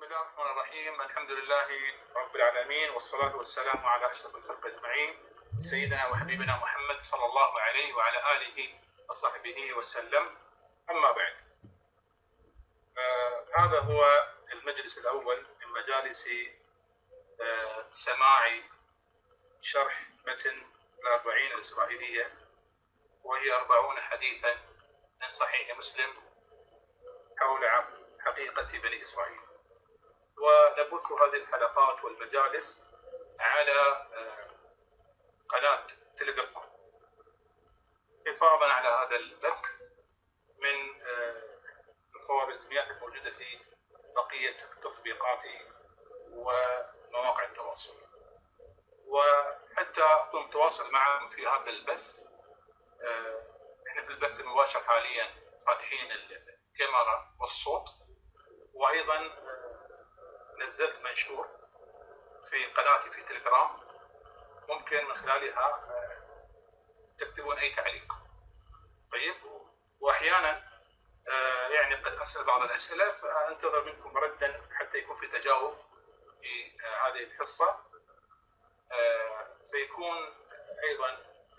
الله الرحمن الرحيم. الحمد لله رب العالمين، والصلاة والسلام على أشرف الخلق أجمعين، سيدنا وحبيبنا محمد صلى الله عليه وعلى آله وصحبه وسلم. أما بعد، هذا هو المجلس الأول من مجالس سماع شرح متن الأربعين الإسرائيلية، وهي 40 حديثا من صحيح مسلم حول حقيقة بني إسرائيل. ونبث هذه الحلقات والمجالس على قناة تليجرام حفاظا على هذا البث من الخوارزميات الموجودة في بقية التطبيقات ومواقع التواصل. وحتى أكون متواصل معكم في هذا البث، احنا في البث المباشر حاليا فاتحين الكاميرا والصوت، وأيضا نزلت منشور في قناتي في تليجرام، ممكن من خلالها تكتبون أي تعليق. طيب، وأحيانا يعني قد أسأل بعض الأسئلة، فأنتظر منكم ردا حتى يكون في تجاوب في هذه الحصة، فيكون أيضا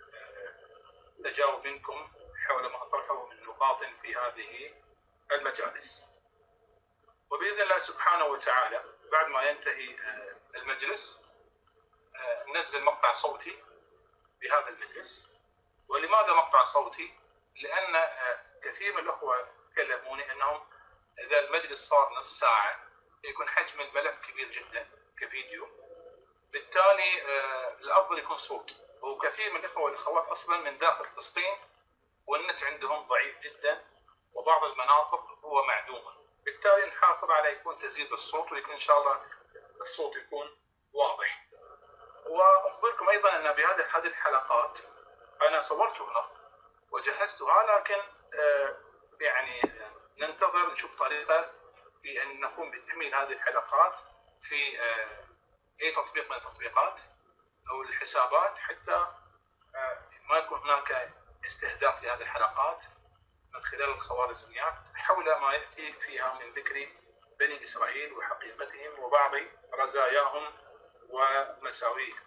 تجاوب منكم حول ما أطرحه من نقاط في هذه المجالس. وبإذن الله سبحانه وتعالى بعد ما ينتهي المجلس ننزل مقطع صوتي بهذا المجلس. ولماذا مقطع صوتي؟ لأن كثير من الأخوة كلموني أنهم إذا المجلس صار نص ساعة يكون حجم الملف كبير جدا كفيديو، بالتالي الأفضل يكون صوت. وكثير من الأخوة والأخوات أصلا من داخل فلسطين والنت عندهم ضعيف جدا، وبعض المناطق هو معدومة، بالتالي نحافظ على يكون تسجيل بالصوت، ويكون إن شاء الله الصوت يكون واضح. وأخبركم أيضا أن بهذه الحلقات أنا صورتها وجهزتها، لكن يعني ننتظر نشوف طريقة في أن نقوم بتحميل هذه الحلقات في أي تطبيق من التطبيقات أو الحسابات، حتى ما يكون هناك استهداف لهذه الحلقات من خلال الخوارزميات حول ما يأتي فيها من ذكر بني إسرائيل وحقيقتهم وبعض رزاياهم ومساويهم.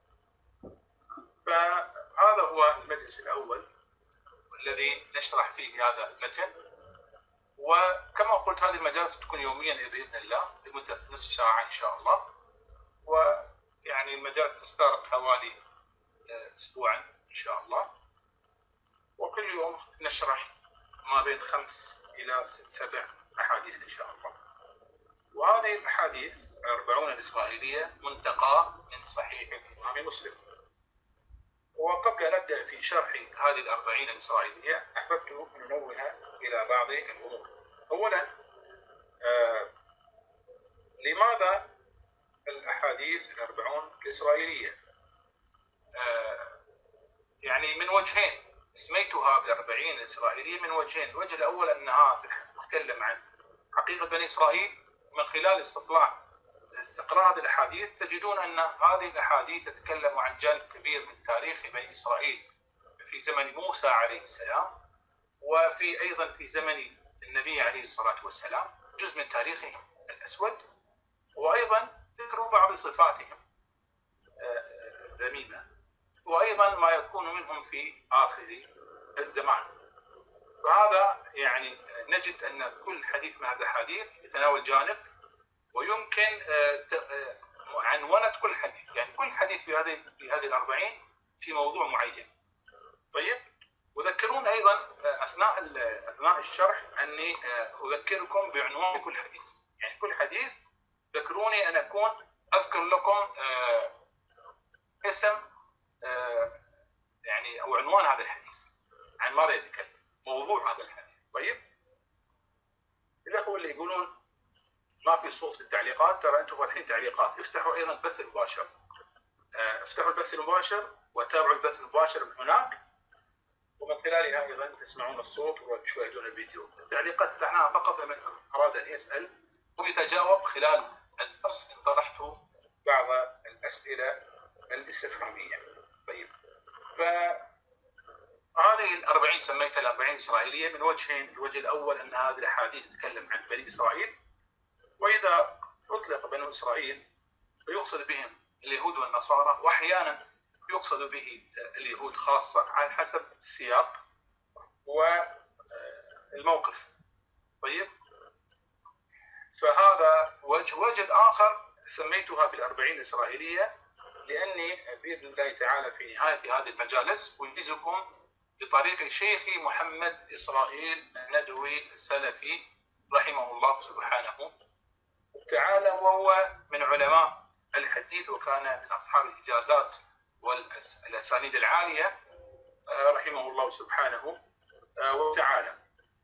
فهذا هو المجلس الأول الذي نشرح فيه هذا المتن. وكما قلت هذه المجالس تكون يوميا بإذن الله لمدة نصف ساعة إن شاء الله، ويعني المجال تستغرق حوالي أسبوعا إن شاء الله. وكل يوم نشرح ما بين 5 إلى 7 أحاديث إن شاء الله. وهذه الأحاديث 40 الإسرائيلية منتقى من صحيح الإمام مسلم. وقبل أن نبدأ في شرح هذه 40 الإسرائيلية أحببت أن ننوه إلى بعض الأمور. أولا، لماذا الأحاديث 40 الإسرائيلية؟ يعني من وجهين سميتها ب40 الإسرائيلية، من وجهين. الوجه الأول أنها تتكلم عن حقيقة بني إسرائيل من خلال استقراء هذه الأحاديث. تجدون أن هذه الأحاديث تتكلم عن جانب كبير من تاريخ بني إسرائيل في زمن موسى عليه السلام، وفي أيضا في زمن النبي عليه الصلاة والسلام، جزء من تاريخهم الأسود، وأيضا ذكر بعض صفاتهم الذميمة، وأيضا ما يكون منهم في آخر الزمان. وهذا يعني نجد أن كل حديث من هذه الحديث يتناول جانب، ويمكن عنونة كل حديث، يعني كل حديث في هذه 40 في موضوع معين. طيب، وذكرون أيضا أثناء الشرح أني أذكركم بعنوان كل حديث، يعني كل حديث ذكروني أن أكون أذكر لكم اسم يعني أو عنوان هذا الحديث، عن ماذا يتكلم، موضوع هذا الحديث. طيب، الأخوة اللي يقولون ما في صوت في التعليقات، ترى أنتم فاتحين تعليقات، افتحوا أيضا البث المباشر، افتحوا البث المباشر وتابعوا البث المباشر من هناك، ومن خلالها أيضا تسمعون الصوت وتشاهدون الفيديو. التعليقات فتحناها فقط لمن أراد أن يسأل ويتجاوب خلال الدرس إن طرحت بعض الأسئلة الاستفهامية. طيب، فهذه 40 سميتها 40 إسرائيلية من وجهين. الوجه الأول أن هذه الأحاديث تتكلم عن بني إسرائيل، وإذا إسرائيل ويقصد بهم اليهود والنصارى، وأحيانا يقصد به اليهود خاصة على حسب السياق والموقف. طيب، فهذا وجه آخر سميتها بالأربعين الإسرائيلية، لأني بإذن الله تعالى في نهاية هذه المجالس أنجزكم بطريق شيخي محمد إسرائيل الندوي السلفي رحمه الله سبحانه وتعالى، وهو من علماء الحديث وكان من أصحاب الإجازات والأسانيد العالية رحمه الله سبحانه وتعالى.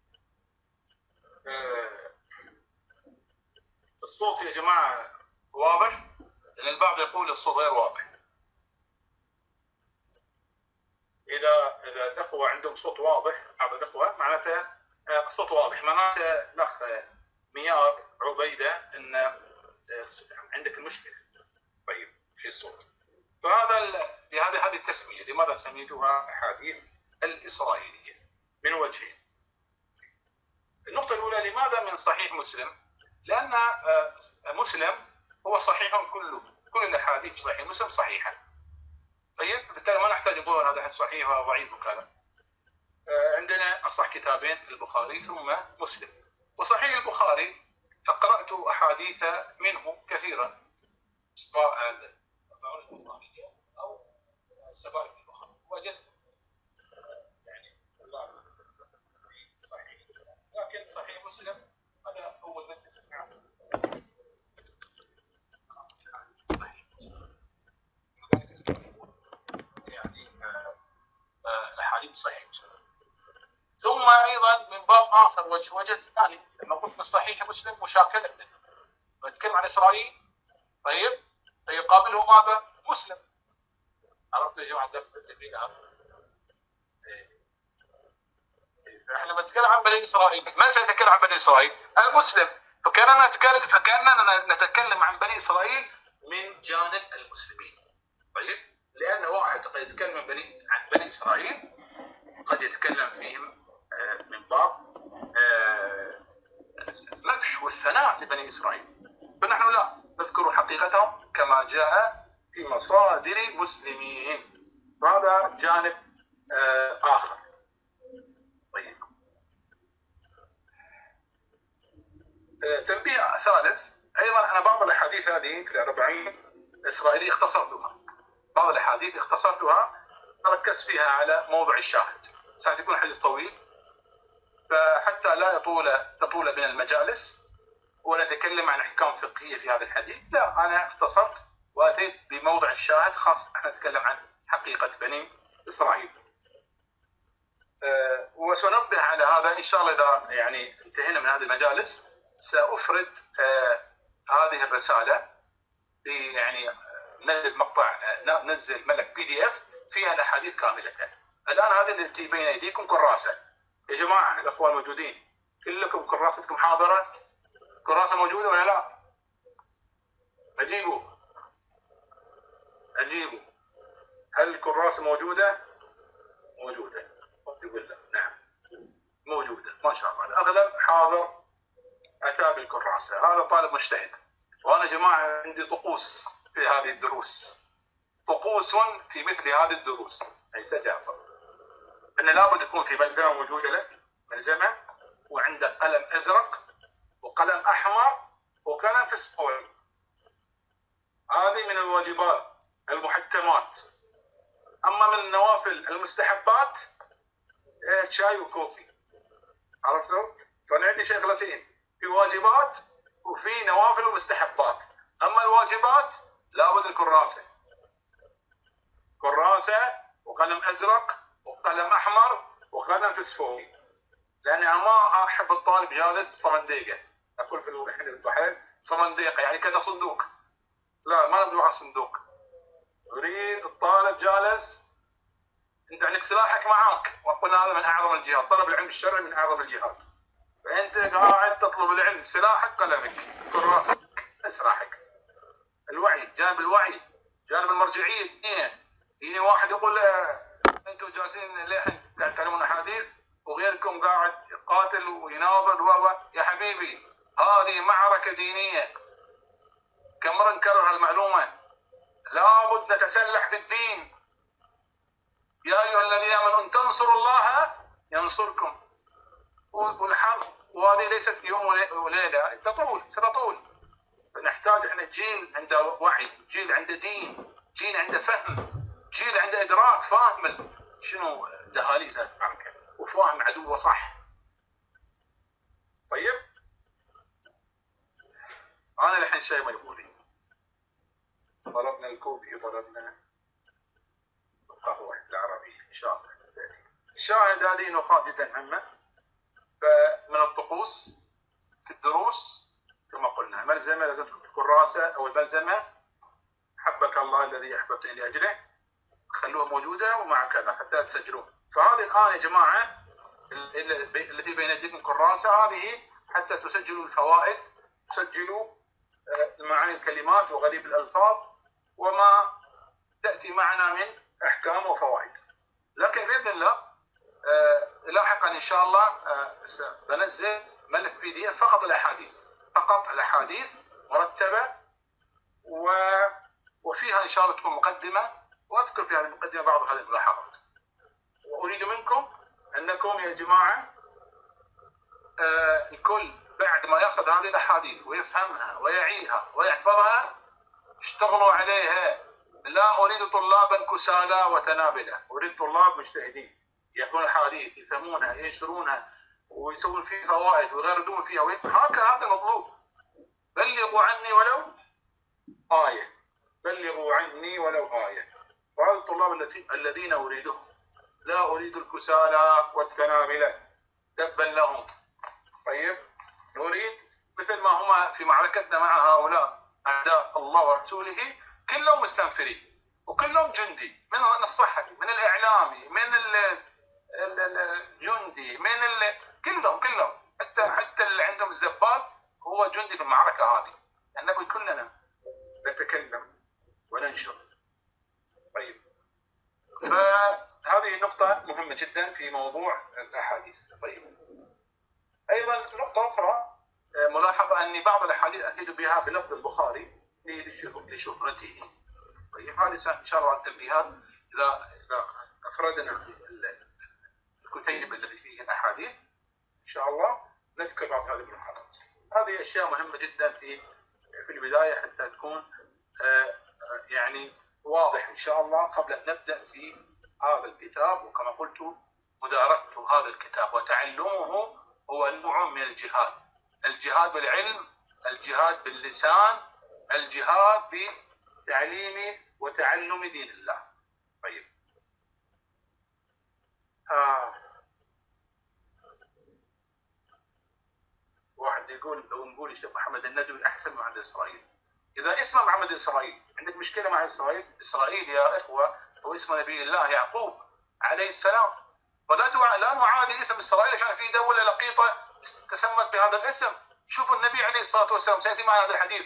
الصوت يا جماعة واضح؟ لأن البعض يقول الصوت غير واضح. إذا الأخوة عندهم صوت واضح، بعض الأخوة معناته الصوت واضح، معناته الأخ ميار عبيدة أن عندك المشكلة طيب في الصوت. فهذا هذه التسمية لماذا سميتها أحاديث الإسرائيلية من وجهين. النقطة الأولى، لماذا من صحيح مسلم؟ لأن مسلم هو صحيح كله، كل الأحاديث في صحيح مسلم صحيحة. طيب، بالتالي ما نحتاج نقول هذا حديث صحيح ولا ضعيف وكذا. عندنا أصح كتابين البخاري ثم مسلم. وصحيح البخاري قرأت أحاديث منه كثيرا، سواء البخارية أو سبائل البخاري، وجزت يعني الله صحيح. لكن صحيح مسلم هذا أول مجلس نعم صحيح يعني الأحاديث صحيح مسلم. ثم أيضا من باب آخر وجه ثاني، لما قلت من صحيح مسلم مشاكلة، بتكلم عن إسرائيل طيب فيقابله ماذا؟ مسلم. عرفت يا جماعة درس التدريب هذا؟ احنا بنتكلم عن بني إسرائيل، من سيتكلم عن بني إسرائيل؟ المسلم. فكأننا نتكلم عن بني إسرائيل من جانب المسلمين. طيب، لأن واحد قد يتكلم عن بني إسرائيل قد يتكلم فيهم من باب المدح والثناء لبني إسرائيل، فنحن لا نذكر حقيقتهم كما جاء في مصادر المسلمين. فهذا جانب آخر. طيب، تنبيه ثالث أيضا، أنا بعض الأحاديث هذه في الأربعين الإسرائيلية اختصرتها. بعض الأحاديث اختصرتها، ركزت فيها على موضع الشاهد. سيكون حديث طويل، فحتى لا تطول بنا المجالس ونتكلم عن أحكام فقهية في هذا الحديث، لا، أنا اختصرت وأتيت بموضع الشاهد، خاصة احنا نتكلم عن حقيقة بني إسرائيل. وسنبه على هذا إن شاء الله. إذا يعني انتهينا من هذه المجالس سأفرد هذه الرسالة يعني ننزل ملف PDF فيها الأحاديث كاملة. الآن هذه اللي بين أيديكم كراسة يا جماعة، الأخوة الموجودين كلكم كراستكم حاضرة؟ كراسة موجودة ولا لا؟ أجيبوا. هل الكراسة موجودة؟ موجودة. يقول لا، نعم موجودة ما شاء الله. الأغلب حاضر أتى بالكراسة. هذا طالب مجتهد. وأنا جماعة عندي طقوس في هذه الدروس، طقوس في مثل هذه الدروس. ليس جعفر أن لابد يكون في ملزمة موجودة لك، ملزمة، وعندك قلم أزرق وقلم أحمر وقلم فسفوري. هذه من الواجبات المحتمات. أما من النوافل المستحبات شاي وكوفي. عرفتوا؟ فأنا عندي شغلتين، في واجبات وفي نوافل ومستحبات. أما الواجبات لابد الكراسة، كراسة وقلم أزرق وقلم أحمر وقلم فسفوري، لأن أنا ما أحب الطالب جالس صمنديقة. أقول في البحر صمنديقة يعني كأنه صندوق، لا، ما نبدو على صندوق. أريد الطالب جالس أنت عندك سلاحك معاك، وقلنا هذا من أعظم الجهاد، طلب العلم الشرعي من أعظم الجهاد. فأنت قاعد تطلب العلم، سلاحك قلمك، كراستك، سلاحك. الوعي، جانب الوعي، جانب المرجعية. يجي واحد يقول أنتم جالسين ليه تعلمون أحاديث وغيركم قاعد يقاتل ويناظر يا حبيبي، هذه معركة دينية. كم مرة نكرر هالمعلومة، لابد نتسلح بالدين. يا أيها الذين آمنوا إن تنصروا الله ينصركم. والحرب وهذه ليست يوم وليلة، ستطول. نحتاج احنا جيل عنده وعي، جيل عنده دين، جيل عنده فهم، جيل عنده إدراك، فاهم شنو دهاليز المعركة وفاهم عدوه صح. طيب أنا الحين شيء ما يقولي، طلبنا الكوفي طلبنا القهوة العربية إن شاء الله. الشاهد هذه نقاط جدا مهمة. فمن الطقوس في الدروس كما قلنا ملزمة لازم تكون كراسة أو الملزمة حبك الله الذي أحببتني لأجله، خلوها موجودة ومع كذا حتى تسجلوه. فهذه الآن يا جماعة التي بين يديكم كراسة، هذه حتى تسجلوا الفوائد، تسجلوا معاني الكلمات وغريب الألفاظ وما تأتي معنا من أحكام وفوائد. لكن بإذن الله لاحقا إن شاء الله بنزل ملف PDF فقط الأحاديث، فقط الأحاديث مرتبة وفيها إن شاء الله تكون مقدمة، وأذكر في هذه المقدمة بعض هذه الملاحظات. وأريد منكم أنكم يا جماعة الكل بعد ما يأخذ هذه الأحاديث ويفهمها ويعيها ويحفظها اشتغلوا عليها. لا أريد طلابا كسالى وتنابلة، أريد طلاب مجتهدين يكون الحديث يفهمونها ينشرونها ويسوون فيه فوائد ويغردون فيها هكذا. هذا المطلوب. بلغوا عني ولو آية، بلغوا عني ولو آية. وهذا الطلاب الذين أريدهم، لا أريد الكسالى والتنابلة دبا لهم. طيب نريد مثل ما هما في معركتنا مع هؤلاء أعداء الله ورسوله كلهم مستنفرين وكلهم جندي، من الصحفي من الإعلامي من الجندي من كلهم حتى اللي عندهم الزبال هو جندي في المعركة هذه. نبي كلنا نتكلم وننشر. طيب فهذه نقطة مهمة جدا في موضوع الأحاديث. طيب أيضا نقطة أخرى، ملاحظة أن بعض الأحاديث أتيت بها بلفظ البخاري لشهرته. طيب هذه إن شاء الله التنبيهات إذا أفردنا الكتيب الذي فيه الأحاديث إن شاء الله نذكر بعض هذه الملاحظات. هذه أشياء مهمة جدا في البداية حتى تكون يعني واضح إن شاء الله قبل أن نبدأ في هذا الكتاب. وكما قلت مدارسة هذا الكتاب وتعلمه هو نوع من الجهاد، الجهاد بالعلم، الجهاد باللسان، الجهاد بتعليم وتعلم دين الله. طيب واحد يقول لو نقول الشيخ محمد الندوي أحسن من عند إسرائيل. إذا اسم محمد إسرائيل عندك مشكلة مع إسرائيل، إسرائيل يا إخوة هو اسم نبي الله يعقوب عليه السلام، لا نعادي اسم إسرائيل عشان في دولة لقيطة تسمت بهذا الاسم. شوفوا النبي عليه الصلاة والسلام سيأتي معنا هذا الحديث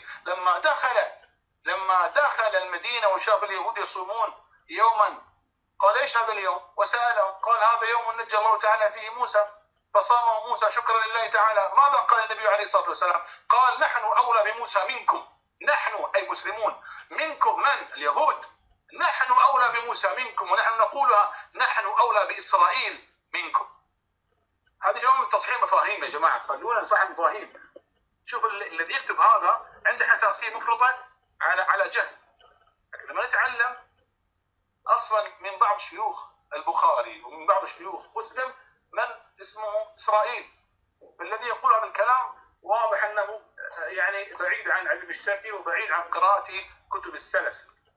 لما دخل المدينة وشاف اليهود يصومون يوما قال ايش هذا اليوم؟ وسألهم قال هذا يوم نجى الله تعالى فيه موسى فصامه موسى شكرا لله تعالى. ماذا قال النبي عليه الصلاة والسلام؟ قال نحن أولى بموسى منكم، نحن أي مسلمون منكم من اليهود، نحن أولى بموسى منكم، ونحن نقولها نحن أولى بإسرائيل منكم. هذه اليوم تصحيح مفاهيم يا جماعة، خلونا نصحح مفاهيم. شوف الذي يكتب هذا عنده حساسية مفرطة على جهل. لما نتعلم أصلا من بعض شيوخ البخاري ومن بعض شيوخ مسلم من اسمه إسرائيل، الذي يقول هذا الكلام واضح أنه يعني بعيد عن علم الشرع وبعيد عن قراءة كتب السلف.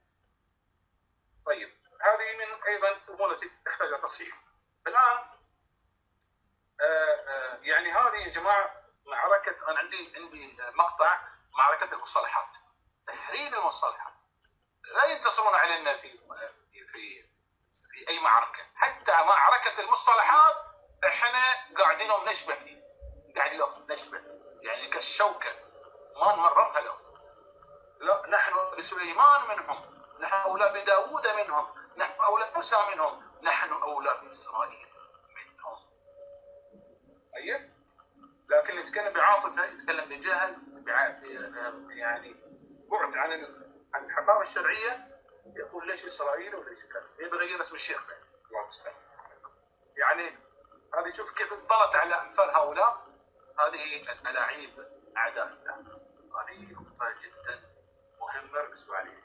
طيب هذه من أيضا الأمور التي تحتاج تصحيح. الآن يعني هذه يا جماعة معركة، أنا عندي مقطع معركة المصطلحات، تحرير المصطلحات. لا ينتصرون علينا في أي معركة، حتى معركة المصطلحات إحنا قاعدين نشبه يعني كالشوكة ما نمررها لهم. لا نحن لسليمان منهم، نحن أولى بداود منهم، نحن أولى موسى منهم، نحن أولى بإسرائيل منهم. طيب لكن يتكلم بعاطفة، يتكلم بجهل، يعني بعد عن الحقائق الشرعيه يقول ليش اسرائيل وليش كذا، يبغى يغير اسم الشيخ بعد. الله المستعان. يعني هذه شوف كيف انطلت على امثال هؤلاء. هذه الاعيب اعداء الله. هذه نقطه جدا مهمه ركزوا عليها.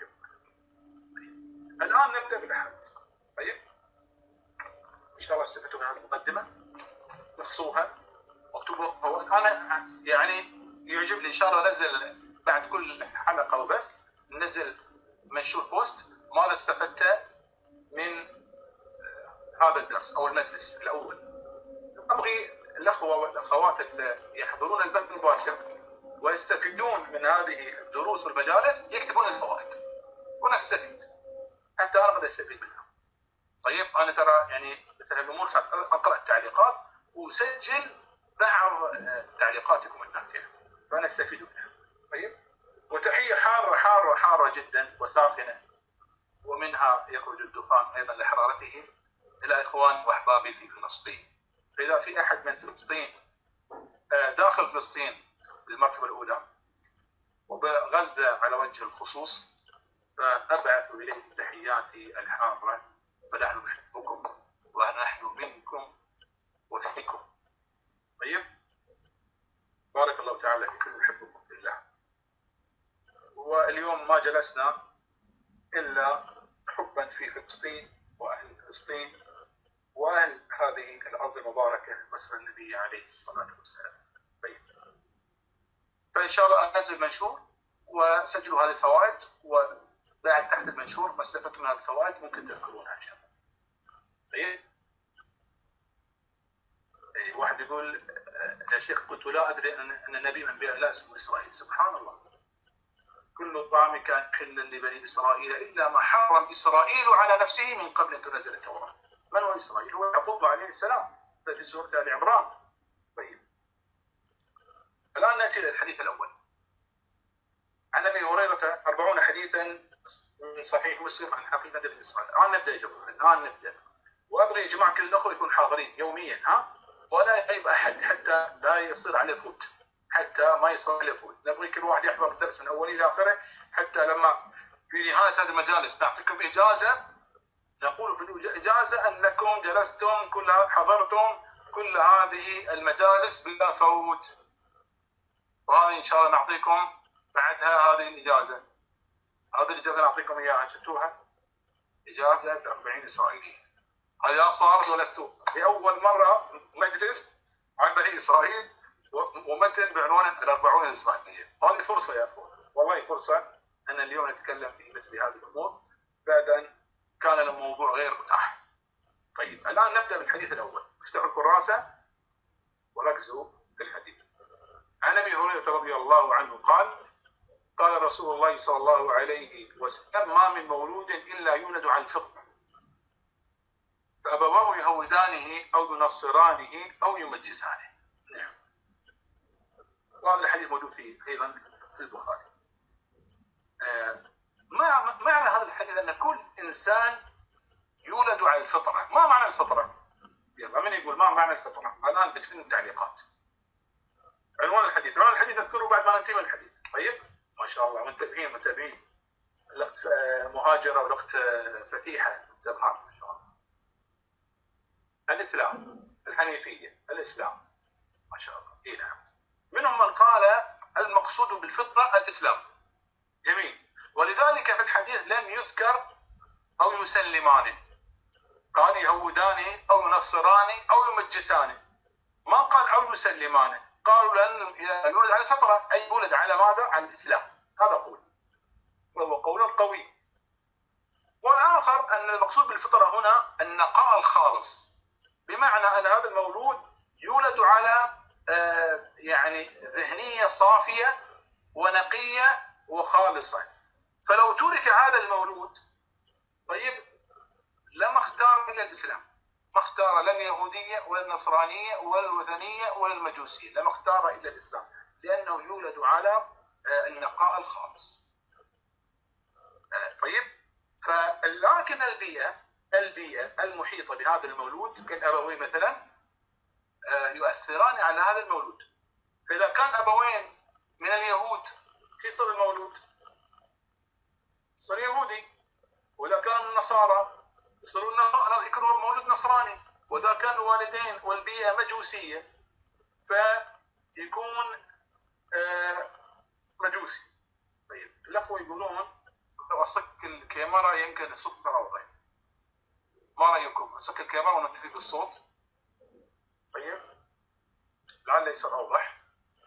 الان نبدا بالاحاديث. طيب ان شاء الله استفدتوا من هذه المقدمه، نخصوها واكتبوا. انا يعني يعجبني ان شاء الله نزل بعد كل حلقه وبث نزل منشور بوست ما استفدته من هذا الدرس او المجلس الاول. ابغي الاخوه والاخوات اللي يحضرون البث المباشر ويستفيدون من هذه الدروس والمجالس يكتبون الفوائد ونستفيد حتى انا اقدر استفيد منها. طيب انا ترى يعني مثل الامور اقرا التعليقات وسجل بعض تعليقاتكم النافعه فانا استفيد منها. طيب وتحيه حاره حاره حاره جدا وساخنه ومنها يخرج الدخان ايضا لحرارته الى اخوان واحبابي في فلسطين. فاذا في احد من فلسطين داخل فلسطين بالمرتبه الاولى وبغزه على وجه الخصوص فابعث اليه تحياتي الحاره فنحن نحبكم ونحن منكم وفيكم. طيب بارك الله تعالى فيكم ونحبكم في الله. واليوم ما جلسنا الا حبا في فلسطين واهل فلسطين واهل هذه الارض المباركه مسرى النبي عليه الصلاه والسلام. طيب فان شاء الله انزل منشور وسجلوا هذه الفوائد وبعد تحت المنشور ما استفدتم من هذه الفوائد ممكن تذكرونها ان شاء الله. طيب واحد يقول يا شيخ كنت لا ادري ان النبي من انبياء الله اسمه اسرائيل. سبحان الله كل الطعام كان حلا لبني اسرائيل الا ما حرم اسرائيل على نفسه من قبل ان تنزل التوراه. من هو اسرائيل؟ هو يعقوب عليه السلام في سوره ال عمران. طيب الان ناتي الى الحديث الاول عن ابي هريره 40 حديثا من صحيح مسلم عن حقيقه بن اسرائيل. الان نبدا يا جماعه الان نبدا وابغي يا جماعه كل الاخوه يكونوا حاضرين يوميا ولا يغيب احد حتى لا يصير عليه فوت حتى ما يصير عليه فوت. نبغي كل واحد يحضر الدرس من اوله الى اخره حتى لما في نهايه هذه المجالس نعطيكم اجازه نقول في الاجازه انكم جلستم حضرتم كل هذه المجالس بلا فوت. وهذه ان شاء الله نعطيكم بعدها هذه الاجازه. هذه الاجازه نعطيكم اياها شفتوها اجازه 40 اسرائيلي. هذا صارت ولستوا لاول مره مجلس عن بني اسرائيل ومتن بعنوان 40 الاسرائيليه. هذه فرصه يا اخوان والله فرصه ان اليوم نتكلم في مثل هذه الامور بعد ان كان الموضوع غير متاح. طيب الان نبدا بالحديث الاول. افتحوا الكراسه وركزوا في الحديث. عن ابي هريره رضي الله عنه قال قال رسول الله صلى الله عليه وسلم ما من مولود الا يولد على الفطره فابواه يهودانه او ينصرانه او يمجسانه. نعم. وهذا الحديث موجود فيه ايضا في البخاري. معنى هذا الحديث ان كل انسان يولد على الفطره. ما معنى الفطره؟ يلا من يقول ما معنى الفطره؟ الان بتكون التعليقات. عنوان الحديث اذكره بعد ما ننتهي من الحديث. طيب ما شاء الله متابعين الاخت مهاجره والاخت فتيحه تظهر ما شاء الله. الاسلام الحنيفيه الاسلام ما شاء الله. اي نعم. منهم من قال المقصود بالفطره الاسلام. جميل. ولذلك في الحديث لم يذكر او يسلمانه. قال يهودانه او ينصرانه او يمجسانه. ما قال او يسلمانه. قالوا لأنه يولد على الفطرة أي يولد على ماذا؟ على الإسلام. هذا قول وهو قول قوي. والآخر أن المقصود بالفطرة هنا النقاء الخالص بمعنى أن هذا المولود يولد على يعني ذهنية صافية ونقية وخالصة. فلو ترك هذا المولود طيب لما اختار إلا الإسلام. ما اختار لا اليهودية ولا النصرانية ولا الوثنية ولا المجوسية. لما اختار إلا الإسلام لأنه يولد على النقاء الخالص. طيب فلكن البيئة المحيطة بهذا المولود كالأبوين مثلا يؤثران على هذا المولود. فإذا كان أبوين من اليهود كيف يصير المولود؟ النصارى يصيرون يكونون مولود نصراني، واذا كان الوالدين والبيئه مجوسيه فيكون مجوسي. طيب الاخوه يقولون لو اصك الكاميرا يمكن الصوت اوضح، ما رايكم اصك الكاميرا ونكتفي بالصوت؟ طيب لعل يصير اوضح،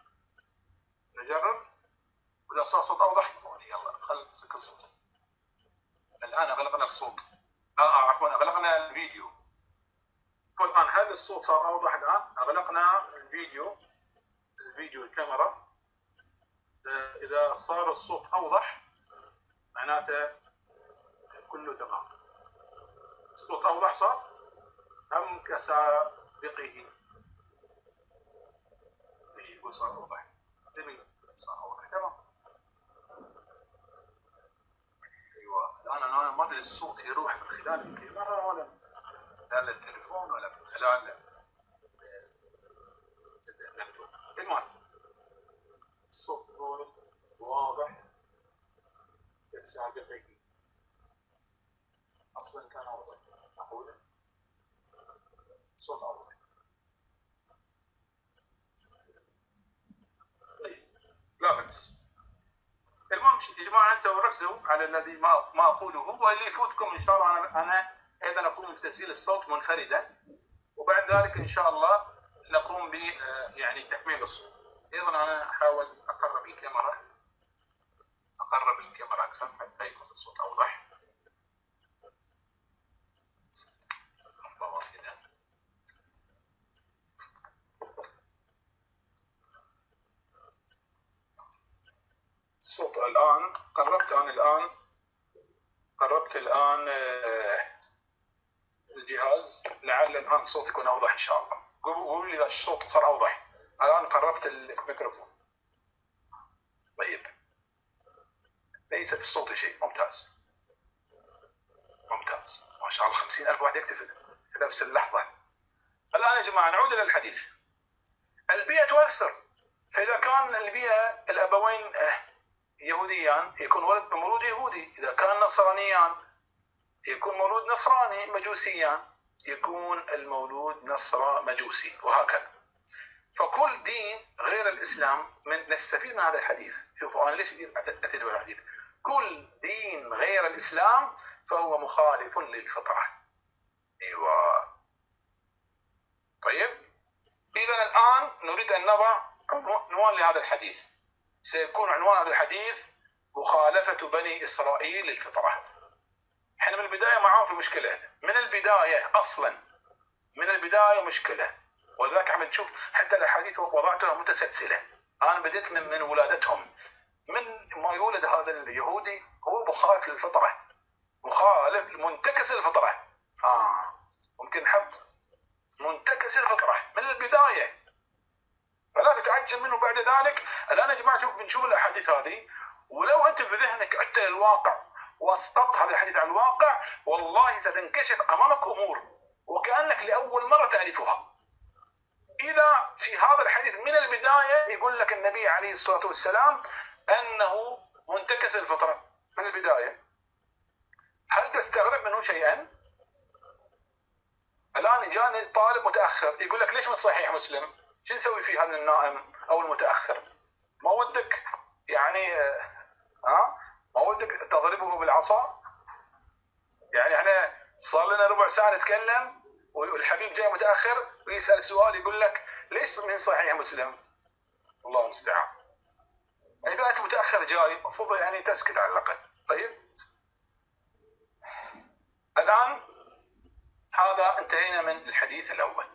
نجرب. واذا صار صوت اوضح يلا خل نسك الصوت. الان اغلقنا الصوت، عفوا اغلقنا الفيديو. والان هل الصوت صار اوضح الان؟ اغلقنا الفيديو الكاميرا. اذا صار الصوت اوضح معناته كله تمام. الصوت اوضح صار ام كسابقه؟ يقول صار اوضح، صار اوضح تمام. ايوه الان انا ما ادري الصوت يروح من خلال الكاميرا ولا من خلال التليفون ولا من خلال اللابتوب. المهم الصوت واضح كسابقه، اصلا كان واضح. اقول صوت اوضح. طيب لا بأس. المهم يا جماعه انتم ركزوا على الذي ما اقوله، واللي يفوتكم ان شاء الله انا ايضا اقوم بتسجيل الصوت منفردا، وبعد ذلك ان شاء الله نقوم ب يعني تحميل الصوت. ايضا انا احاول اقرب الكاميرا اكثر حتى يكون الصوت اوضح. الصوت الان قربت الان الجهاز، لعل الان الصوت يكون اوضح ان شاء الله. قولوا لي اذا الصوت صار اوضح. الان قربت الميكروفون. طيب ليس في الصوت شيء. ممتاز ما شاء الله. 50,000 واحد يكتب في نفس اللحظه. الان يا جماعه نعود الى الحديث. البيئه تؤثر، فاذا كان البيئه الابوين يهوديان يكون ولد مولود يهودي، اذا كان نصرانيان يكون مولود نصراني، مجوسيان يكون المولود مجوسي، وهكذا. فكل دين غير الاسلام نستفيد من هذا الحديث. شوفوا انا ليش اتيت بالحديث؟ كل دين غير الاسلام فهو مخالف للفطره. ايوه. طيب اذا الان نريد ان نضع عنوان لهذا الحديث. سيكون عنوان هذا الحديث مخالفه بني اسرائيل للفطره. احنا من البدايه معاهم في مشكله، من البدايه اصلا من البدايه مشكله. ولذلك احنا نشوف حتى الاحاديث وضعتها متسلسله. انا بديت من ولادتهم، من ما يولد هذا اليهودي هو مخالف للفطره، مخالف منتكس الفطره. ممكن نحط منتكس الفطره من البدايه، فلا تتعجب منه بعد ذلك. الان يا جماعه بنشوف الاحاديث هذه، ولو انت في ذهنك عدت الواقع واسقطت هذا الحديث عن الواقع، والله ستنكشف امامك امور وكانك لاول مره تعرفها. إذا في هذا الحديث من البداية يقول لك النبي عليه الصلاة والسلام أنه منتكس الفطرة من البداية، هل تستغرب منه شيئا؟ الآن جاني طالب متأخر يقول لك ليش من صحيح مسلم؟ شو نسوي في هذا النائم أو المتأخر؟ ما ودك يعني ما ودك تضربه بالعصا؟ يعني احنا صار لنا ربع ساعة نتكلم والحبيب جاي متأخر ويسأل سؤال يقول لك ليش من صحيح مسلم؟ الله المستعان. إذا أنت متأخر جاي المفروض يعني تسكت على الأقل. طيب الآن هذا انتهينا من الحديث الأول.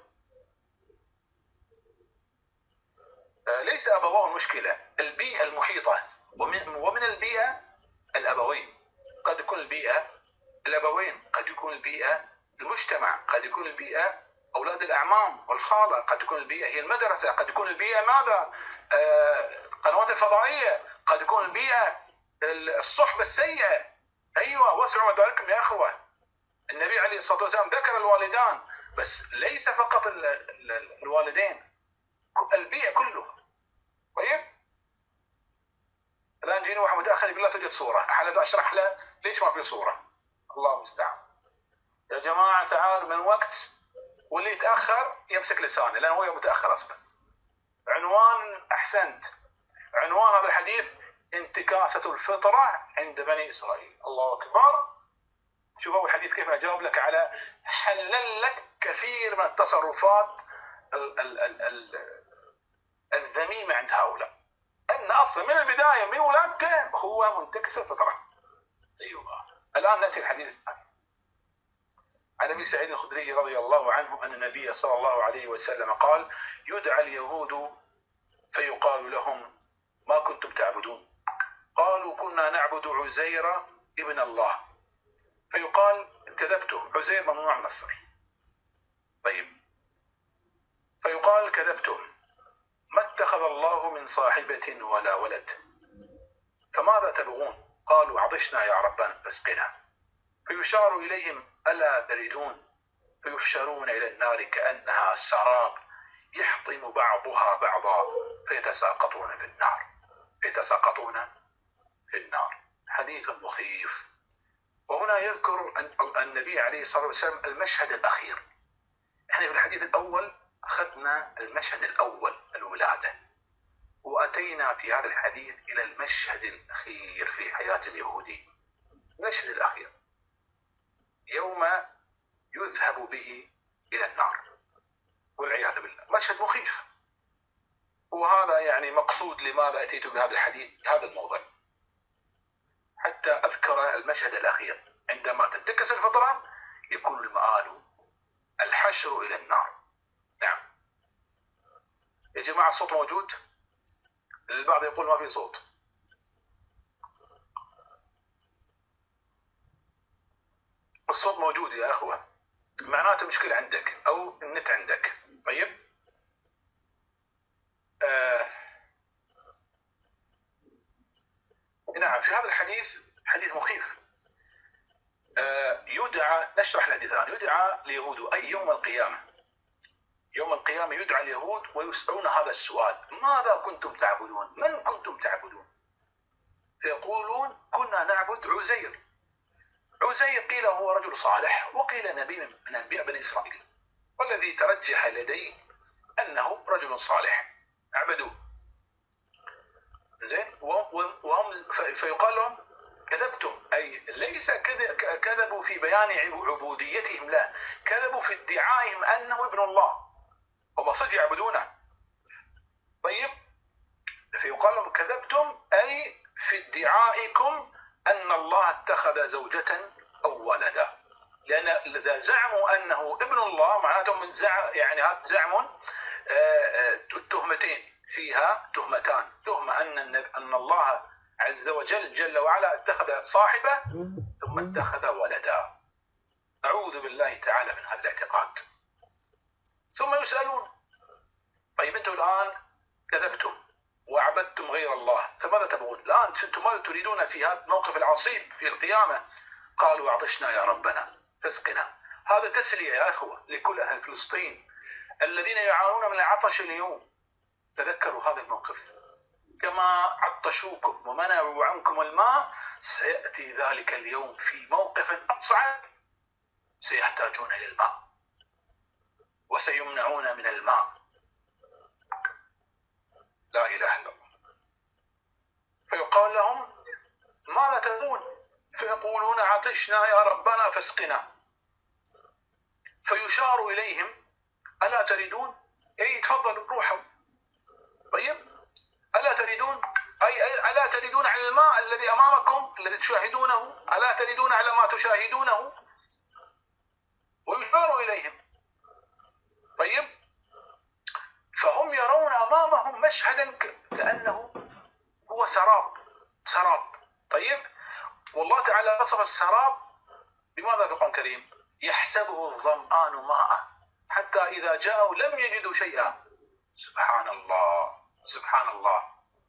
ليس أبواه المشكلة، البيئة المحيطة، ومن البيئة الأبوين. قد يكون البيئة الأبوين، قد يكون البيئة المجتمع، قد يكون البيئة أولاد الأعمام والخالة، قد تكون البيئة هي المدرسة، قد تكون البيئة ماذا؟ القنوات الفضائية، قد يكون البيئة الصحبة السيئة. أيوة وسعوا مداركم يا أخوة. النبي عليه الصلاة والسلام ذكر الوالدان، بس ليس فقط الوالدين، البيئة كله. طيب الآن جيني واحد متأخر يقول لا توجد صورة، أحاول أشرح له ليش ما في صورة. الله المستعان. يا جماعة تعالوا من وقت، واللي يتأخر يمسك لسانه لأنه هو متأخر أصلا. عنوان، أحسنت، عنوان هذا الحديث انتكاسة الفطرة عند بني إسرائيل. الله أكبر. شوف أول حديث كيف أجاوب لك على حلل لك كثير من التصرفات الذميمة عند هؤلاء، أن أصلا من البداية من ولادته هو منتكس الفطرة. أيوة. الآن نأتي الحديث الثاني. عن أبي سعيد الخدري رضي الله عنه أن النبي صلى الله عليه وسلم قال: يدعى اليهود فيقال لهم: ما كنتم تعبدون؟ قالوا: كنا نعبد عزير ابن الله. فيقال: كذبتم، عزير ممنوع من الصرف. طيب، فيقال: كذبتم، ما اتخذ الله من صاحبة ولا ولد، فماذا تبغون؟ قالوا: عطشنا يا ربنا فاسقنا. فيشار إليهم: ألا تردون؟ فيحشرون إلى النار كأنها سراب يحطم بعضها بعضا فيتساقطون في النار. حديث مخيف. وهنا يذكر النبي عليه الصلاة والسلام المشهد الأخير. احنا في الحديث الأول أخذنا المشهد الأول، الولادة، وأتينا في هذا الحديث إلى المشهد الأخير في حياة اليهودي. المشهد الأخير يوم يذهب به إلى النار والعياذ بالله. مشهد مخيف. وهذا يعني مقصود لماذا أتيت بهذا الحديث هذا الموضوع، حتى أذكر المشهد الأخير عندما تنتكس الفطرة يكون المآل الحشر إلى النار. نعم يا جماعة، الصوت موجود؟ البعض يقول ما في صوت. الصوت موجود يا أخوة، معناته مشكلة عندك أو النت عندك. طيب، نعم، في هذا الحديث حديث مخيف. يدعى، نشرح الحديث الآن. يدعى اليهود أي يوم القيامة. يوم القيامة يدعى اليهود ويسألون هذا السؤال: ماذا كنتم تعبدون؟ من كنتم تعبدون؟ فيقولون: كنا نعبد عزير. عزير قيل هو رجل صالح، وقيل نبي من أنبياء بني إسرائيل، والذي ترجح لدي أنه رجل صالح عبدوه. زين. وهم فيقال لهم: كذبتم، أي ليس كذبوا في بيان عبوديتهم، لا، كذبوا في ادعائهم أنه ابن الله، هم صدق يعبدونه. طيب، فيقال لهم: كذبتم أي في ادعائكم أن الله اتخذ زوجة أو ولدا، لأن إذا زعموا أنه ابن الله معناته من يعني هذا زعم تهمتين فيها، تهمتان: تهمة أن الله عز وجل جل وعلا اتخذ صاحبة، ثم اتخذ ولدا. أعوذ بالله تعالى من هذا الاعتقاد. ثم يسألون: طيب أنتم الآن كذبتم وعبدتم غير الله، فماذا تبغون الآن؟ أنتم ماذا تريدون في هذا الموقف العصيب في القيامة؟ قالوا: عطشنا يا ربنا فاسقنا. هذا تسلية يا أخوة لكل أهل فلسطين الذين يعانون من العطش اليوم. تذكروا هذا الموقف، كما عطشوكم ومنعوا عنكم الماء سيأتي ذلك اليوم في موقف أصعب، سيحتاجون إلى الماء وسيمنعون من الماء. لا إله إلا الله. فيقال لهم: ماذا تدعون؟ فيقولون: عطشنا يا ربنا فاسقنا. فيشار إليهم: ألا تريدون؟ أي تفضلوا روحوا. طيب، ألا تريدون؟ أي ألا تريدون على الماء الذي أمامكم الذي تشاهدونه؟ ألا تريدون على ما تشاهدونه؟ ويشار إليهم. طيب، فهم يرون أمامهم مشهدا كأنه هو سراب. طيب، والله تعالى وصف السراب بماذا في القرآن الكريم؟ يحسبه الظمآن ماء حتى إذا جاءوا لم يجدوا شيئا. سبحان الله، سبحان الله.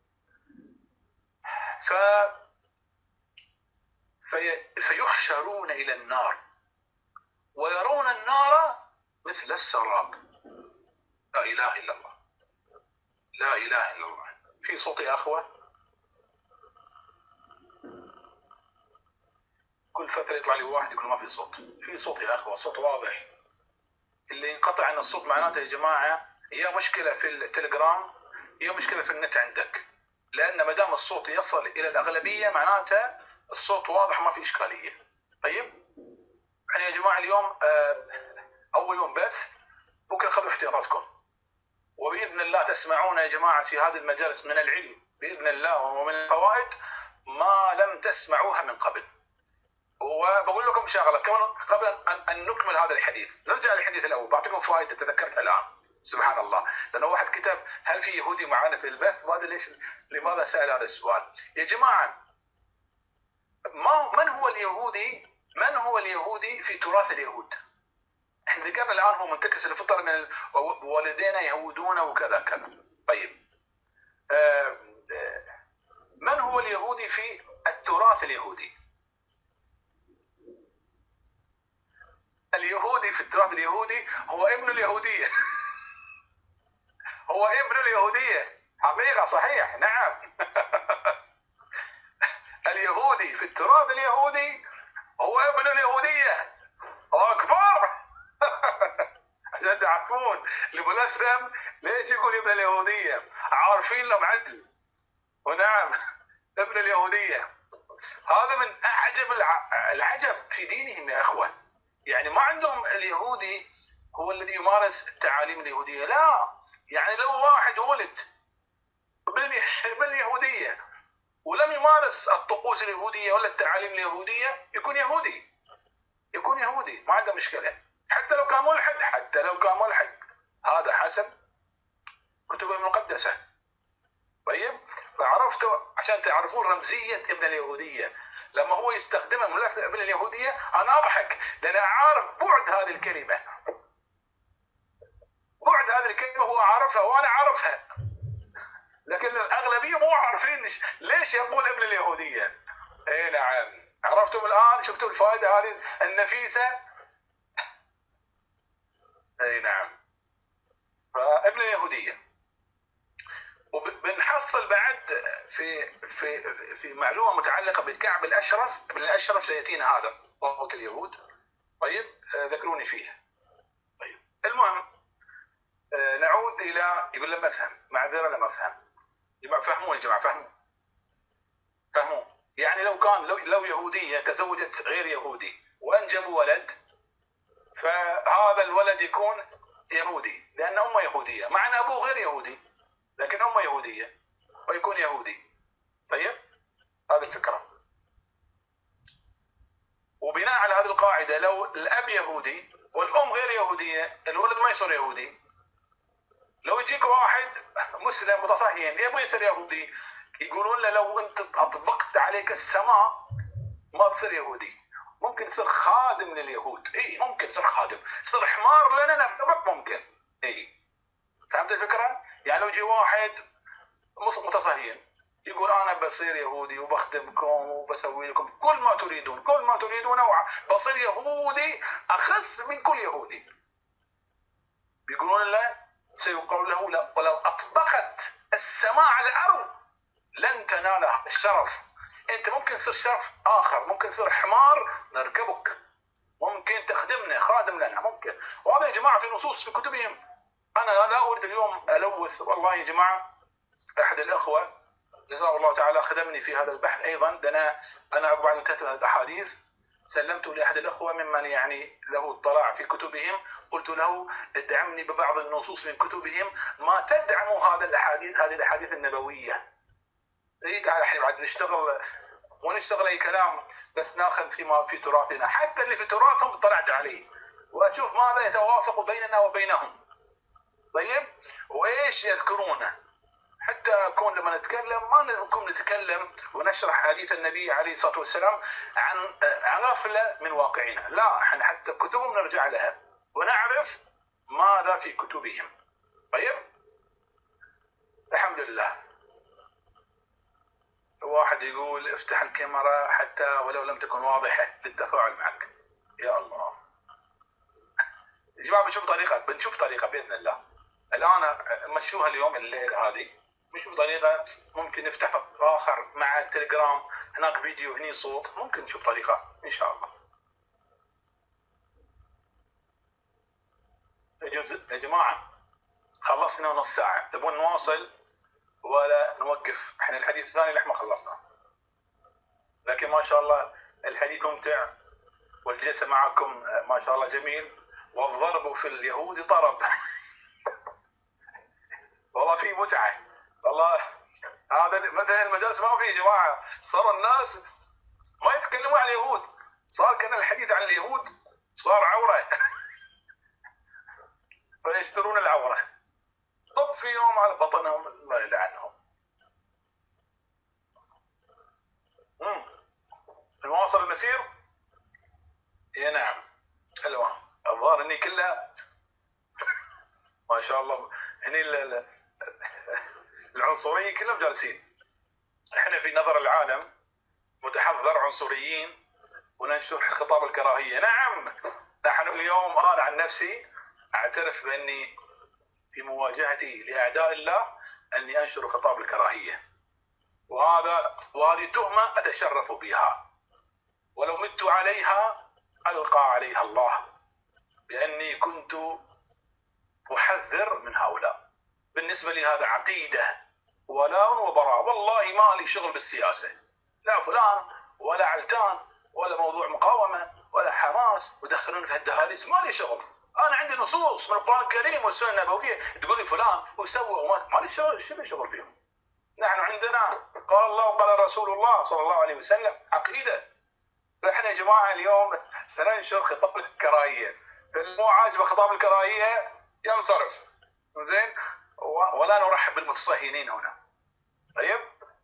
فيحشرون إلى النار ويرون النار مثل السراب. لا إله إلا الله، لا إله إلا الله. في صوت يا أخوة؟ كلفة مثلا يطلع لي واحد يقول ما في صوت. في صوت يا اخوه، صوت واضح. اللي ينقطع عن الصوت معناته يا جماعه هي مشكله في التليجرام، هي مشكله في النت عندك. لان ما دام الصوت يصل الى الاغلبيه معناته الصوت واضح ما في اشكاليه. طيب يعني يا جماعه اليوم اول يوم بث، بكره خذوا احتياطاتكم، وباذن الله تسمعون يا جماعه في هذه المجالس من العلم باذن الله ومن الفوائد ما لم تسمعوها من قبل. وبقول لكم شغله كمان قبل ان نكمل هذا الحديث، نرجع للحديث الاول بعطيكم فوائد تذكرتها الان. سبحان الله، لانه واحد كتب هل في يهودي معنا في البث؟ ما ادري ليش لماذا سال هذا السؤال. يا جماعه من هو اليهودي؟ من هو اليهودي في تراث اليهود؟ احنا ذكرنا الان هو منتكس الفطر من والدينا يهودون وكذا كذا. طيب من هو اليهودي في التراث اليهودي؟ اليهودي في التراث اليهودي هو ابن اليهودية. هو ابن اليهودية حقيقة، صحيح، نعم. اليهودي في التراث اليهودي هو ابن اليهودية. أكبر. عشان تعرفون الملثم ليش يقول ابن اليهودية، عارفين له عدل. ونعم ابن اليهودية. هذا من أعجب العجب في دينهم يا أخوان. يعني ما عندهم اليهودي هو الذي يمارس التعاليم اليهودية، لا. يعني لو واحد ولد باليهودية ولم يمارس الطقوس اليهودية ولا التعاليم اليهودية يكون يهودي، يكون يهودي، ما عنده مشكلة. حتى لو كان ملحد، حتى لو كان ملحد، هذا حسب كتب المقدسة. طيب فعرفتوا عشان تعرفون رمزية ابن اليهودية. لما هو يستخدمها ملفظ ابن اليهودية أنا أضحك، لأن أعرف بعد هذه الكلمة، بعد هذه الكلمة هو عارفها وأنا عارفها، لكن الأغلبية مو عارفين ليش يقول ابن اليهودية. إيه نعم، عرفتم الآن؟ شفتوا الفائدة هذه النفيسة؟ إيه نعم، فابن اليهودية. وبنحصل بعد في معلومة متعلقة بالكعب الأشرف. ابن الأشرف سيأتينا هذا طاغوت اليهود. طيب ذكروني فيها. طيب المهم نعود إلى، يقول لم أفهم، معذرة لم أفهم. يبقى فهموا يا جماعة، فهموا. يعني لو يهودية تزوجت غير يهودي وأنجبوا ولد، فهذا الولد يكون يهودي لأن أمه يهودية، مع أن أبوه غير يهودي لكن أمه يهودية ويكون يهودي. طيب هذه الفكرة. وبناء على هذه القاعدة لو الأب يهودي والأم غير يهودية الولد ما يصير يهودي. لو يجيك واحد مسلم متصهين يبغى يصير يهودي، يقولون له لو أنت أطبقت عليك السماء ما تصير يهودي، ممكن تصير خادم لليهود. اي ممكن تصير خادم، تصير حمار لنا نفسك ممكن. اي فهمت الفكرة؟ يعني لو يجي واحد متصهين يقول أنا بصير يهودي وبخدمكم وبسوي لكم كل ما تريدون، كل ما تريدون، بصير يهودي أخس من كل يهودي، بيقولون له سيقول له لا، ولو أطبقت السماء على الأرض لن تنال الشرف. أنت ممكن تصير شرف آخر، ممكن تصير حمار نركبك، ممكن تخدمنا خادم لنا، ممكن. وهذا يا جماعة في نصوص في كتبهم. أنا لا أريد اليوم ألوث، والله يا جماعة أحد الأخوة جزاه الله تعالى خدمني في هذا البحث أيضا، أنا بعد ما كتبت الأحاديث سلمت لأحد الأخوة ممن يعني له اطلاع في كتبهم، قلت له ادعمني ببعض النصوص من كتبهم ما تدعم هذه الأحاديث النبوية. إيه تعال احنا بعد نشتغل ونشتغل أي كلام، بس ناخذ فيما في تراثنا، حتى اللي في تراثهم اطلعت عليه وأشوف ماذا يتوافق بيننا وبينهم. طيب وإيش يذكرونه، حتى نكون لما نتكلم ما نكون نتكلم ونشرح حديث النبي عليه الصلاة والسلام عن غفلة من واقعنا، لا، احنا حتى كتبهم نرجع لها ونعرف ماذا في كتبهم. طيب الحمد لله. واحد يقول افتح الكاميرا حتى ولو لم تكن واضحة للتفاعل معك. يا الله يا جماعة بنشوف طريقة بإذن الله. الآن مشوها اليوم الليل هذه، مش بطريقة ممكن نفتح آخر مع التليجرام، هناك فيديو هني صوت، ممكن نشوف طريقة إن شاء الله. يا جماعة خلصنا نص ساعة، تبون نواصل ولا نوقف؟ احنا الحديث الثاني اللي احنا خلصناه، لكن ما شاء الله الحديث ممتع والجلسة معكم ما شاء الله جميل، والضرب في اليهود طرب. والله في متعة والله. هذا مثلا المجالس ما في يا جماعة، صار الناس ما يتكلمون عن اليهود، صار كان الحديث عن اليهود صار عورة. فيسترون العورة، طب في يوم على بطنهم الله يلعنهم. نواصل المسير. اي نعم حلوة، الظاهر اني كلها ما شاء الله هني العنصريين كلهم جالسين. احنا في نظر العالم متحضر عنصريين وننشر خطاب الكراهية. نعم نحن اليوم انا عن نفسي اعترف باني في مواجهتي لاعداء الله اني انشر خطاب الكراهية، وهذه تهمة اتشرف بها، ولو مت عليها القى عليها الله، باني كنت احذر من هؤلاء. بالنسبة لي هذا عقيدة ولاء وبراء، والله ما لي شغل بالسياسة، لا فلان ولا علتان ولا موضوع مقاومة ولا حماس ودخلون في هالدهاليز، ما لي شغل. انا عندي نصوص من القرآن الكريم والسنة النبوية تقول لي فلان وسوى ما لي شغل، شو شغل فيهم؟ نحن عندنا قال الله وقال رسول الله صلى الله عليه وسلم عقيدة. فاحنا يا جماعة اليوم سننشر خطاب الكراهية، فاللي مو عاجبه خطاب الكراهية ينصرف، زين، ولا نرحب بالمتصهينين هنا. طيب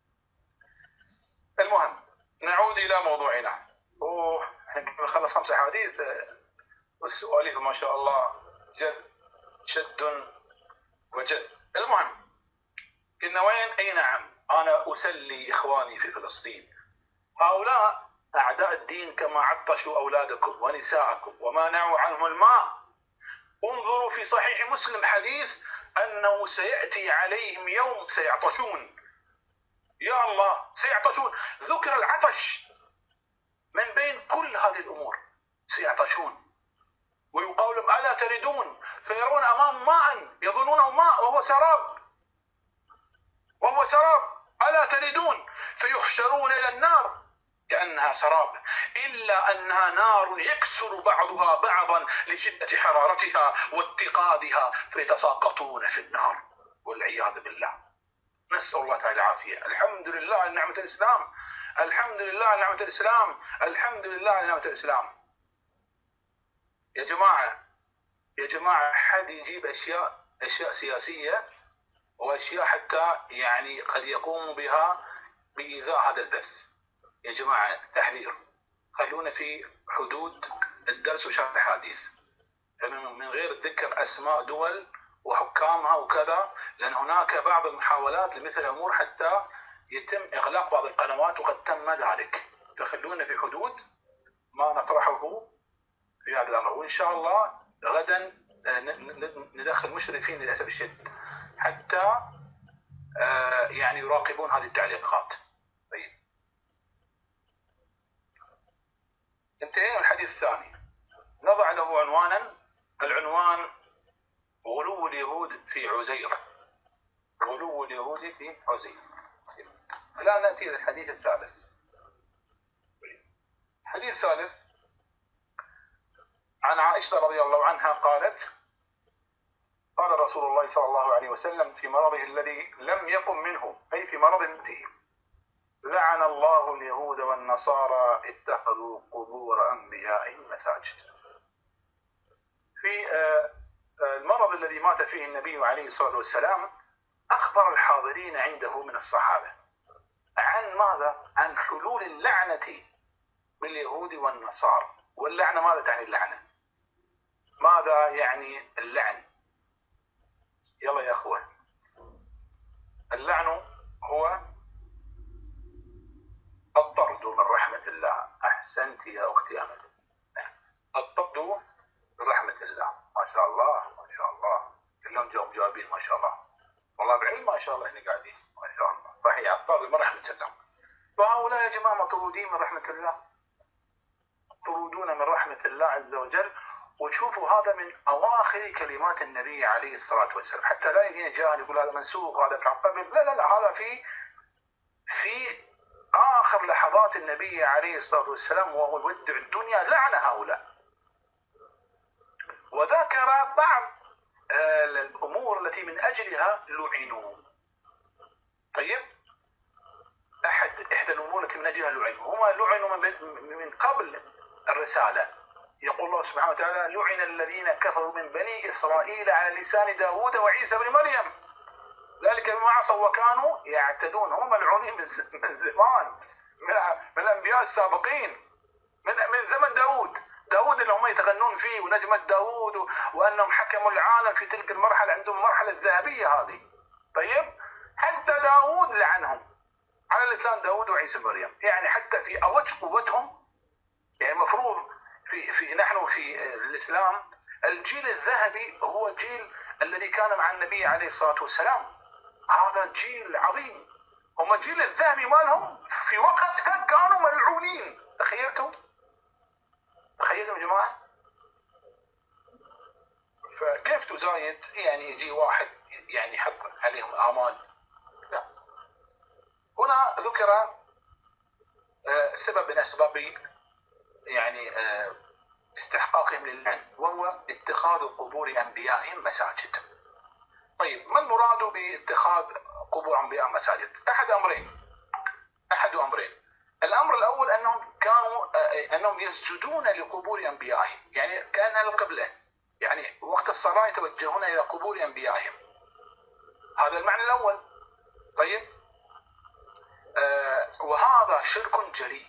المهم نعود الى موضوعنا. نخلص 5 احاديث والسواليف ما شاء الله جد شد وجد. المهم كنا وين؟ اي نعم انا اسلي اخواني في فلسطين، هؤلاء اعداء الدين كما عطشوا اولادكم ونساءكم ومانعوا عنهم الماء. انظروا في صحيح مسلم حديث انه سياتي عليهم يوم سيعطشون. يا الله سيعطشون، ذكر العطش من بين كل هذه الامور، سيعطشون ويقال لهم الا تردون، فيرون امام ماء يظنونه ماء وهو سراب، وهو سراب، الا تردون، فيحشرون الى النار كانها سراب، الا انها نار يكسر بعضها بعضا لشده حرارتها واتقادها فيتساقطون في النار والعياذ بالله. نسأل الله تعالى العافية. الحمد لله على نعمة الإسلام، الحمد لله على نعمة الإسلام، الحمد لله على نعمة الإسلام. يا جماعة حد يجيب أشياء سياسية وأشياء حتى يعني قد يقوم بها بإيذاء هذا البث. يا جماعة تحذير، خلونا في حدود الدرس وشرح الحديث من غير ذكر أسماء دول وحكامها وكذا، لأن هناك بعض المحاولات لمثل الأمور حتى يتم إغلاق بعض القنوات وقد تم ذلك، فخلونا في حدود ما نطرحه في هذا الأمر. وإن شاء الله غدا ندخل مشرفين للأسف الشديد حتى يعني يراقبون هذه التعليقات. طيب انتهينا من الحديث الثاني، نضع له عنوانا، العنوان غلو اليهود في عزير، غلو اليهود في عزير. الآن نأتي للحديث الثالث. الحديث الثالث عن عائشة رضي الله عنها قالت قال رسول الله صلى الله عليه وسلم في مرضه الذي لم يقم منه، أي في مرض موته: لعن الله اليهود والنصارى اتخذوا قبور أنبيائهم مساجد. في المرض الذي مات فيه النبي عليه الصلاة والسلام أخبر الحاضرين عنده من الصحابة عن ماذا؟ عن حلول اللعنة باليهود والنصارى. واللعنة ماذا تعني اللعنة؟ ماذا يعني اللعن؟ يلا يا أخوة، اللعن هو الطرد من رحمة الله. أحسنت يا أختي أمل، الطرد من رحمة الله. ما شاء الله ما شاء الله، كلهم جوابين ما شاء الله، والله بعلم ما شاء الله هنا قاعدين ما شاء الله. صحيح الطرد من رحمة الله. فهؤلاء يا جماعة مطرودين من رحمة الله، مطرودون من رحمة الله عز وجل، وتشوفوا هذا من أواخر كلمات النبي عليه الصلاة والسلام، حتى لا يجينا جاهل يقول هذا منسوخ هذا كان قبل، لا لا لا، هذا في آخر لحظات النبي عليه الصلاة والسلام وهو يودع الدنيا لعن هؤلاء، وذكر بعض الأمور التي من أجلها لعنوا. طيب، إحدى الأمور التي من أجلها لعنوا، هما لعنوا من قبل الرسالة. يقول الله سبحانه وتعالى: لعن الذين كفروا من بني إسرائيل على لسان داود وعيسى بن مريم ذلك بما عصوا وكانوا يعتدون. هم ملعونين من زمان، من الأنبياء السابقين، من زمن داود اللي هم يتغنون فيه، ونجمة داود، وأنهم حكموا العالم في تلك المرحلة، عندهم المرحلة الذهبية هذه. طيب، حتى داود لعنهم على لسان داود وعيسى مريم، يعني حتى في أوج قوتهم. يعني المفروض نحن في الإسلام الجيل الذهبي هو الجيل الذي كان مع النبي عليه الصلاة والسلام، هذا جيل عظيم. هم الجيل الذهبي مالهم في وقت كانوا ملعونين. تخيلوا يا جماعة؟ فكيف تزايد يعني يجي واحد يعني يحط عليهم آمال؟ لا. هنا ذكر سبب من أسباب يعني استحقاقهم للعن، وهو اتخاذ قبور أنبيائهم مساجد. طيب، ما المراد باتخاذ قبور أنبياء مساجد؟ أحد أمرين. الأمر الأول أنهم يسجدون لقبور أنبيائهم، يعني كأنها القبلة، يعني وقت الصلاة يتوجهون إلى قبور أنبيائهم، هذا المعنى الأول. طيب، وهذا شرك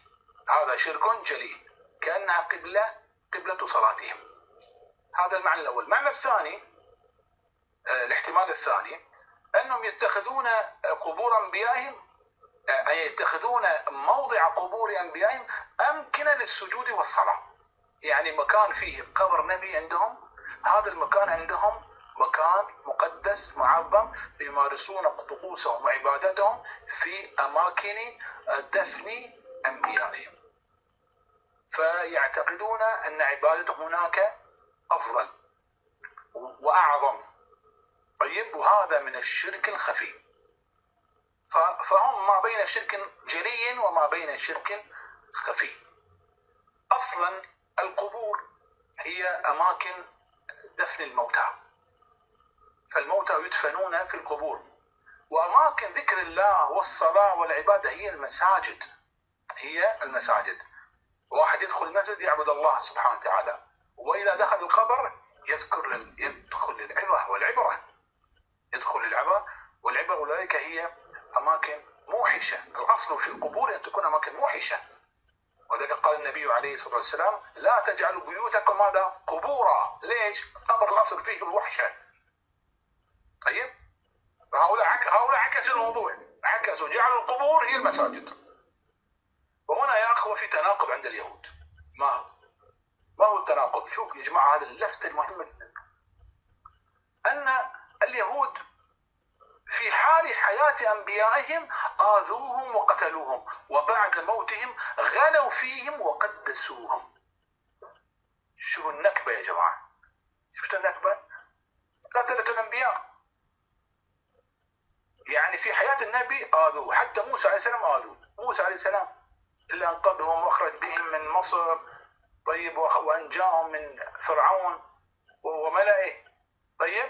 جلي، كأنها قبلة صلاتهم، هذا المعنى الأول. المعنى الثاني، الاحتمال الثاني، أنهم يتخذون قبور أنبيائهم، أي يتخذون موضع قبور أنبيائهم أمكنة للسجود والصلاة، يعني مكان فيه قبر نبي عندهم، هذا المكان عندهم مكان مقدس معظم يمارسون طقوسهم وعباداتهم في أماكن دفن أنبيائهم، فيعتقدون أن عبادتهم هناك أفضل وأعظم. طيب، وهذا من الشرك الخفي. فهم ما بين شرك جلي وما بين شرك خفي. أصلا القبور هي أماكن دفن الموتى، فالموتى يدفنون في القبور، وأماكن ذكر الله والصلاة والعبادة هي المساجد. واحد يدخل المسجد يعبد الله سبحانه وتعالى، وإذا دخل القبر يدخل للعبرة والعبرة، أولئك هي أماكن موحشة. الأصل في القبور أن تكون أماكن موحشة، وذلك قال النبي عليه الصلاة والسلام: لا تجعلوا بيوتكم هذا قبورا. ليش؟ قبر الأصل فيه الوحشة. طيب، هؤلاء عكسوا الموضوع، جعلوا القبور هي المساجد. وهنا يا أخوة في تناقض عند اليهود. ما هو التناقض؟ شوف يا جماعة، هذا اللفتة المهمة جدا، أن اليهود في حال حياة أنبيائهم آذوهم وقتلوهم، وبعد موتهم غلوا فيهم وقدسوهم. شو النكبة يا جماعة؟ شفتوا النكبة؟ قتلت الأنبياء، يعني في حياة النبي آذوه، حتى موسى عليه السلام آذوه. موسى عليه السلام اللي أنقذهم وأخرج بهم من مصر، طيب، وأنجاهم من فرعون وملئه. طيب،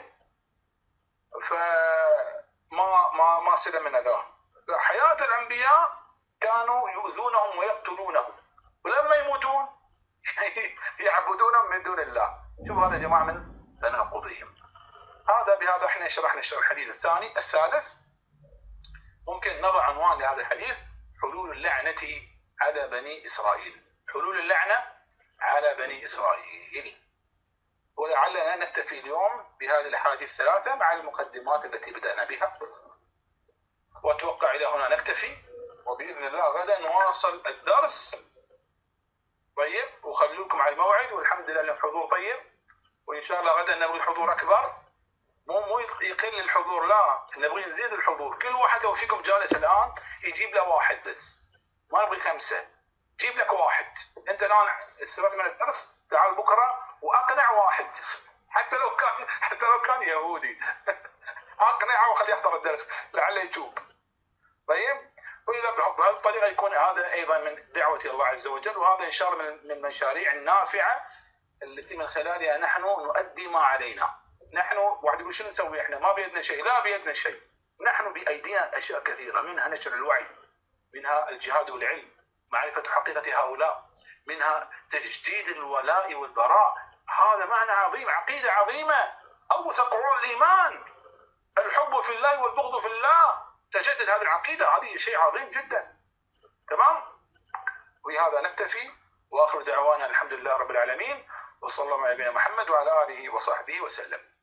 ما سلم من أذاه. حياة الأنبياء كانوا يؤذونهم ويقتلونهم، ولما يموتون يعبدونهم من دون الله. شوف هذا يا جماعة من تناقضهم. بهذا احنا شرحنا الحديث الثاني. الثالث، ممكن نضع عنوان لهذا الحديث: حلول اللعنة على بني إسرائيل. حلول اللعنة على بني إسرائيل. ولعلنا نكتفي اليوم بهذه الأحاديث الثلاثة مع المقدمات التي بدأنا بها، وأتوقع إلى هنا نكتفي، وبإذن الله غدا نواصل الدرس. طيب، وخلوكم على الموعد، والحمد لله الحضور طيب، وإن شاء الله غدا نبغي الحضور أكبر، مو يقل الحضور، لا، نبغي نزيد الحضور. كل واحد لو فيكم جالس الآن يجيب له واحد بس، ما نبغي 5، جيب لك واحد. أنت الآن استفدت من الدرس، تعال بكرة واقنع واحد حتى لو كان يهودي اقنعه وخليه يحضر الدرس لعله يتوب. طيب، واذا بهالطريقه يكون هذا ايضا من دعوه الله عز وجل، وهذا ان شاء الله من المشاريع النافعه التي من خلالها نحن نؤدي ما علينا. نحن واحد يقول شنو نسوي احنا؟ ما بيدنا شيء. لا، بيدنا شيء. نحن بايدينا اشياء كثيره، منها نشر الوعي، منها الجهاد والعلم، معرفه حقيقه هؤلاء، منها تجديد الولاء والبراء. هذا معنى عظيم، عقيده عظيمه، اوثق عروض الايمان، الحب في الله والبغض في الله. تجدد هذه العقيده، هذه شيء عظيم جدا. تمام؟ وبهذا نكتفي، واخر دعوانا الحمد لله رب العالمين، وصلى الله على نبينا محمد وعلى اله وصحبه وسلم.